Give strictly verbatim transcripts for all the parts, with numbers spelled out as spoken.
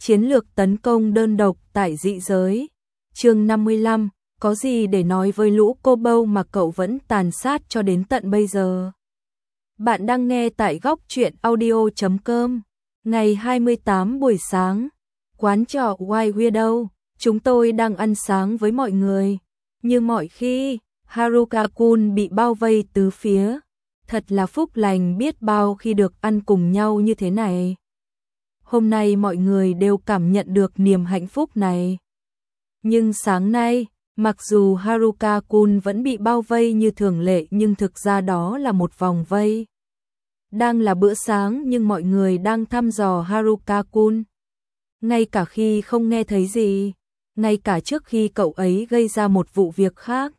Chiến lược tấn công đơn độc tại dị giới. Chương năm mươi lăm, có gì để nói với lũ cô bâu mà cậu vẫn tàn sát cho đến tận bây giờ? Bạn đang nghe tại góc truyện audio chấm com. Ngày hai mươi tám buổi sáng, quán trọ White Widow, chúng tôi đang ăn sáng với mọi người. Như mọi khi, Haruka-kun bị bao vây tứ phía. Thật là phúc lành biết bao khi được ăn cùng nhau như thế này. Hôm nay mọi người đều cảm nhận được niềm hạnh phúc này. Nhưng sáng nay, mặc dù Haruka-kun vẫn bị bao vây như thường lệ nhưng thực ra đó là một vòng vây. Đang là bữa sáng nhưng mọi người đang thăm dò Haruka-kun. Ngay cả khi không nghe thấy gì, ngay cả trước khi cậu ấy gây ra một vụ việc khác.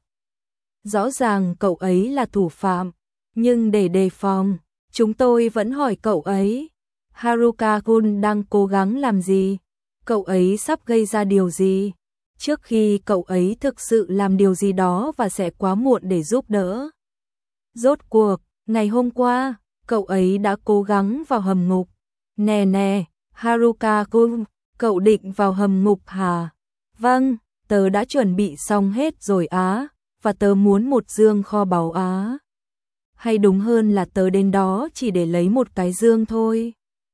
Rõ ràng cậu ấy là thủ phạm, nhưng để đề phòng, chúng tôi vẫn hỏi cậu ấy. Haruka-kun đang cố gắng làm gì? Cậu ấy sắp gây ra điều gì? Trước khi cậu ấy thực sự làm điều gì đó và sẽ quá muộn để giúp đỡ. Rốt cuộc, ngày hôm qua, cậu ấy đã cố gắng vào hầm ngục. Nè nè, Haruka-kun, cậu định vào hầm ngục hả? Vâng, tớ đã chuẩn bị xong hết rồi á, và tớ muốn một dương kho báu á. Hay đúng hơn là tớ đến đó chỉ để lấy một cái dương thôi.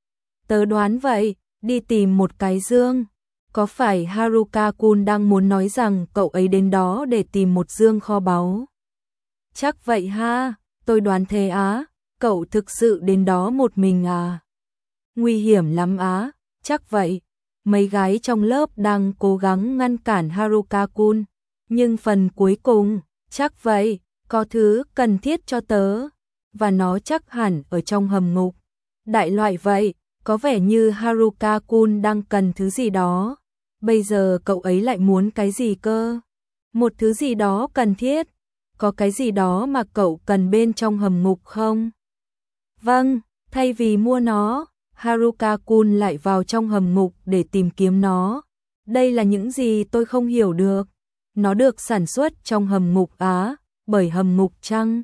Tớ đoán vậy, đi tìm một cái dương. Có phải Haruka-kun đang muốn nói rằng cậu ấy đến đó để tìm một dương kho báu? Chắc vậy ha, tôi đoán thế á, cậu thực sự đến đó một mình à? Nguy hiểm lắm á, chắc vậy. Mấy gái trong lớp đang cố gắng ngăn cản Haruka-kun, nhưng phần cuối cùng, chắc vậy, có thứ cần thiết cho tớ, và nó chắc hẳn ở trong hầm ngục. Đại loại vậy, có vẻ như Haruka-kun đang cần thứ gì đó. Bây giờ cậu ấy lại muốn cái gì cơ? Một thứ gì đó cần thiết. Có cái gì đó mà cậu cần bên trong hầm ngục không? Vâng, thay vì mua nó, Haruka-kun lại vào trong hầm ngục để tìm kiếm nó. Đây là những gì tôi không hiểu được. Nó được sản xuất trong hầm ngục á, bởi hầm ngục chăng?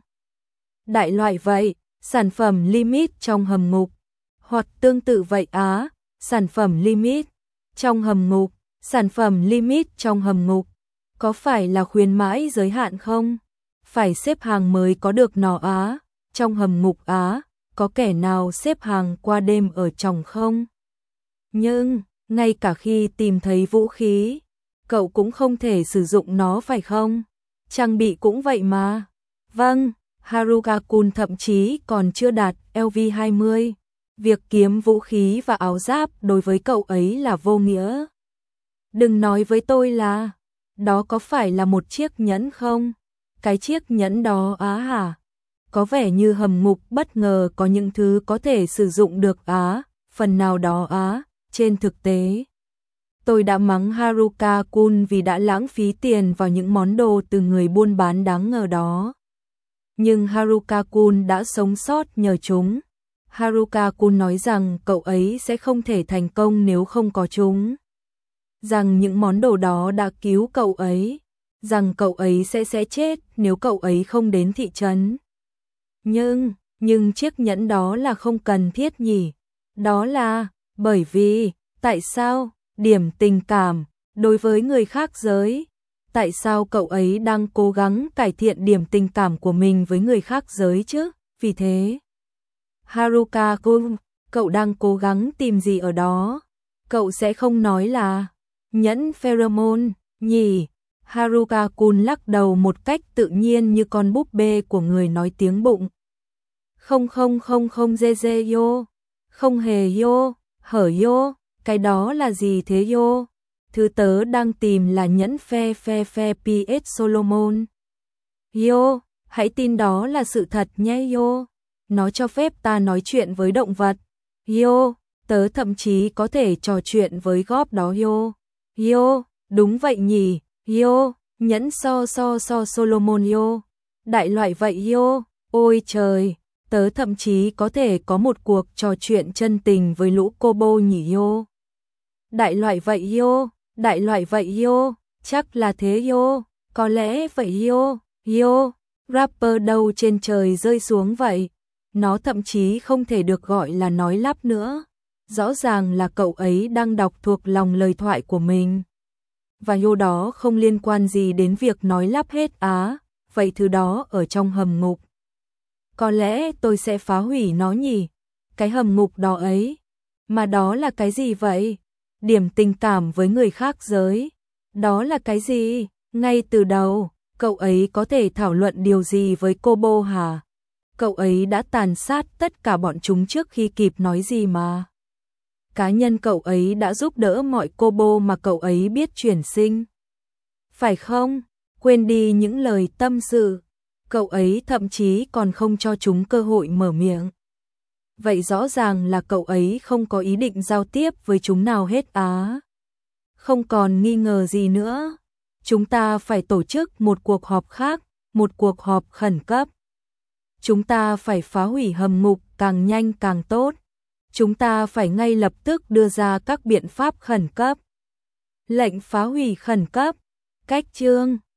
Đại loại vậy, sản phẩm limit trong hầm ngục. Hoặc tương tự vậy á, sản phẩm limit trong hầm ngục, sản phẩm limit trong hầm ngục. Có phải là khuyến mãi giới hạn không? Phải xếp hàng mới có được nó á, trong hầm ngục á, có kẻ nào xếp hàng qua đêm ở trong không? Nhưng, ngay cả khi tìm thấy vũ khí, cậu cũng không thể sử dụng nó phải không? Trang bị cũng vậy mà. Vâng, Haruka-kun thậm chí còn chưa đạt L V hai mươi. Việc kiếm vũ khí và áo giáp đối với cậu ấy là vô nghĩa. Đừng nói với tôi là, đó có phải là một chiếc nhẫn không? Cái chiếc nhẫn đó á hả? Có vẻ như hầm ngục bất ngờ có những thứ có thể sử dụng được á, phần nào đó á, trên thực tế. Tôi đã mắng Haruka-kun vì đã lãng phí tiền vào những món đồ từ người buôn bán đáng ngờ đó. Nhưng Haruka-kun đã sống sót nhờ chúng. Haruka-kun nói rằng cậu ấy sẽ không thể thành công nếu không có chúng. Rằng những món đồ đó đã cứu cậu ấy. Rằng cậu ấy sẽ sẽ chết nếu cậu ấy không đến thị trấn. Nhưng, nhưng chiếc nhẫn đó là không cần thiết nhỉ? Đó là, bởi vì, tại sao, điểm tình cảm, đối với người khác giới? Tại sao cậu ấy đang cố gắng cải thiện điểm tình cảm của mình với người khác giới chứ? Vì thế, Haruka-kun, cậu đang cố gắng tìm gì ở đó? Cậu sẽ không nói là nhẫn pheromone, nhỉ? Haruka-kun lắc đầu một cách tự nhiên như con búp bê của người nói tiếng bụng. Không không không không dê dê yo, không hề yo, hở yo, cái đó là gì thế yo? Thứ tớ đang tìm là nhẫn phe phe phe pê ét Solomon. Yo, hãy tin đó là sự thật nhé yo. Nó cho phép ta nói chuyện với động vật. Yo, tớ thậm chí có thể trò chuyện với góp đó yo. Yo, đúng vậy nhỉ. Yo, nhẫn so so so Solomon yo. Đại loại vậy yo. Ôi trời, tớ thậm chí có thể có một cuộc trò chuyện chân tình với lũ cô bô nhỉ yo. Đại loại vậy yo, đại loại vậy yo, chắc là thế yo, có lẽ vậy yo, yo, rapper đâu trên trời rơi xuống vậy. Nó thậm chí không thể được gọi là nói lắp nữa. Rõ ràng là cậu ấy đang đọc thuộc lòng lời thoại của mình. Và điều đó không liên quan gì đến việc nói lắp hết á, vậy thứ đó ở trong hầm ngục. Có lẽ tôi sẽ phá hủy nó nhỉ? Cái hầm ngục đó ấy. Mà đó là cái gì vậy? Điểm tình cảm với người khác giới. Đó là cái gì? Ngay từ đầu, cậu ấy có thể thảo luận điều gì với Kobo hả? Cậu ấy đã tàn sát tất cả bọn chúng trước khi kịp nói gì mà. Cá nhân cậu ấy đã giúp đỡ mọi Kobo mà cậu ấy biết chuyển sinh. Phải không? Quên đi những lời tâm sự. Cậu ấy thậm chí còn không cho chúng cơ hội mở miệng. Vậy rõ ràng là cậu ấy không có ý định giao tiếp với chúng nào hết á. Không còn nghi ngờ gì nữa. Chúng ta phải tổ chức một cuộc họp khác, một cuộc họp khẩn cấp. Chúng ta phải phá hủy hầm ngục càng nhanh càng tốt. Chúng ta phải ngay lập tức đưa ra các biện pháp khẩn cấp. Lệnh phá hủy khẩn cấp. Cách chương